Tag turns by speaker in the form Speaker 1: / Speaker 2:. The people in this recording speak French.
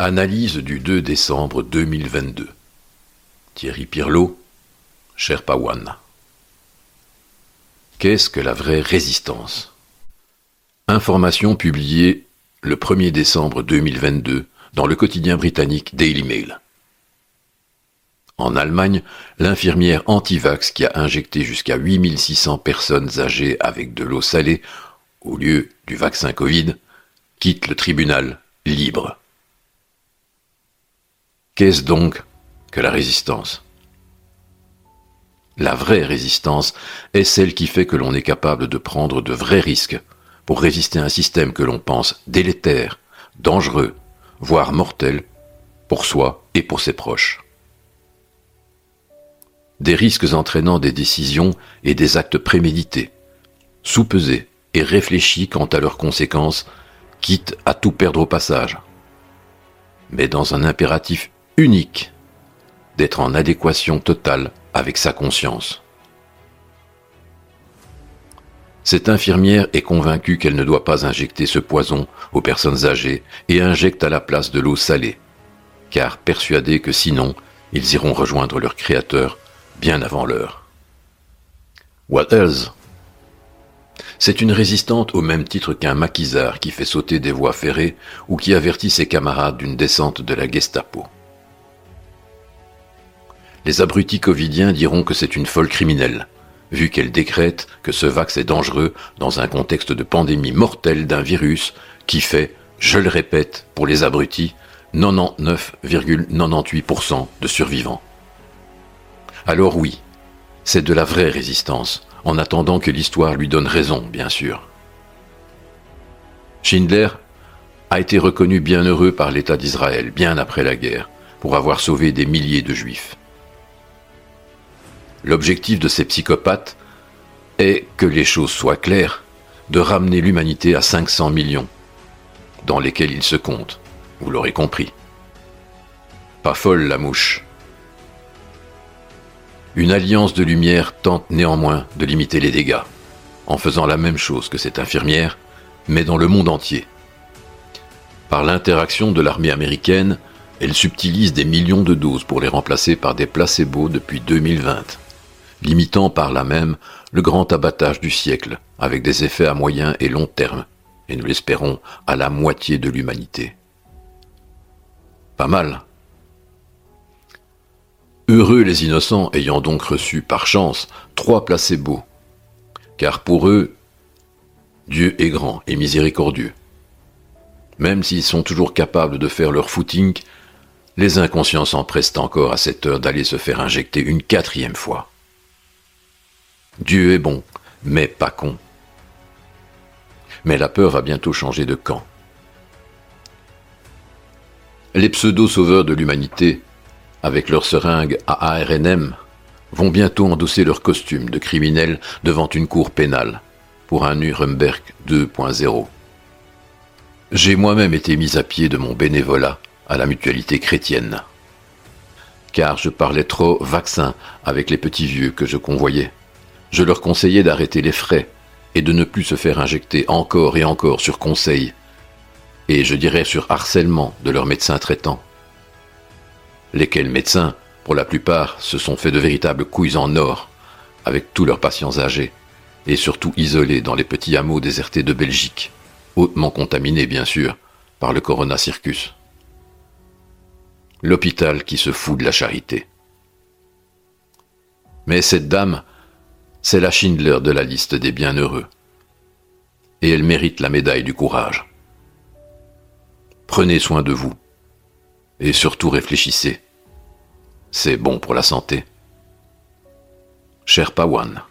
Speaker 1: Analyse du 2 décembre 2022. Thierry Pirlot, Sherpa One. Qu'est-ce que la vraie résistance ? Information publiée le 1er décembre 2022 dans le quotidien britannique Daily Mail. En Allemagne, l'infirmière anti-vax qui a injecté jusqu'à 8600 personnes âgées avec de l'eau salée au lieu du vaccin Covid quitte le tribunal libre. Qu'est-ce donc que la résistance ? La vraie résistance est celle qui fait que l'on est capable de prendre de vrais risques pour résister à un système que l'on pense délétère, dangereux, voire mortel pour soi et pour ses proches. Des risques entraînant des décisions et des actes prémédités, soupesés et réfléchis quant à leurs conséquences, quitte à tout perdre au passage, mais dans un impératif unique d'être en adéquation totale avec sa conscience. Cette infirmière est convaincue qu'elle ne doit pas injecter ce poison aux personnes âgées et injecte à la place de l'eau salée, car persuadée que sinon, ils iront rejoindre leur créateur bien avant l'heure. What else ? C'est une résistante au même titre qu'un maquisard qui fait sauter des voies ferrées ou qui avertit ses camarades d'une descente de la Gestapo. Les abrutis covidiens diront que c'est une folle criminelle, vu qu'elle décrète que ce vax est dangereux dans un contexte de pandémie mortelle d'un virus qui fait, je le répète pour les abrutis, 99,98% de survivants. Alors oui, c'est de la vraie résistance, en attendant que l'histoire lui donne raison, bien sûr. Schindler a été reconnu bienheureux par l'État d'Israël, bien après la guerre, pour avoir sauvé des milliers de Juifs. L'objectif de ces psychopathes est, que les choses soient claires, de ramener l'humanité à 500 millions, dans lesquels ils se comptent, vous l'aurez compris. Pas folle la mouche. Une alliance de lumière tente néanmoins de limiter les dégâts, en faisant la même chose que cette infirmière, mais dans le monde entier. Par l'interaction de l'armée américaine, elle subtilise des millions de doses pour les remplacer par des placebos depuis 2020, limitant par là même le grand abattage du siècle, avec des effets à moyen et long terme, et nous l'espérons à la moitié de l'humanité. Pas mal. Heureux les innocents ayant donc reçu par chance 3 placebos, car pour eux, Dieu est grand et miséricordieux. Même s'ils sont toujours capables de faire leur footing, les inconscients s'empressent encore à cette heure d'aller se faire injecter une 4e fois. Dieu est bon, mais pas con. Mais la peur va bientôt changer de camp. Les pseudo-sauveurs de l'humanité, avec leurs seringues à ARNM, vont bientôt endosser leur costume de criminels devant une cour pénale, pour un Nuremberg 2.0. J'ai moi-même été mis à pied de mon bénévolat à la mutualité chrétienne, car je parlais trop vaccin avec les petits vieux que je convoyais. Je leur conseillais d'arrêter les frais et de ne plus se faire injecter encore et encore sur conseil, et je dirais sur harcèlement de leurs médecins traitants. Lesquels médecins, pour la plupart, se sont fait de véritables couilles en or, avec tous leurs patients âgés, et surtout isolés dans les petits hameaux désertés de Belgique, hautement contaminés bien sûr, par le Corona Circus. L'hôpital qui se fout de la charité. Mais cette dame, c'est la Schindler de la liste des bienheureux. Et elle mérite la médaille du courage. Prenez soin de vous. Et surtout réfléchissez. C'est bon pour la santé. Sherpa One.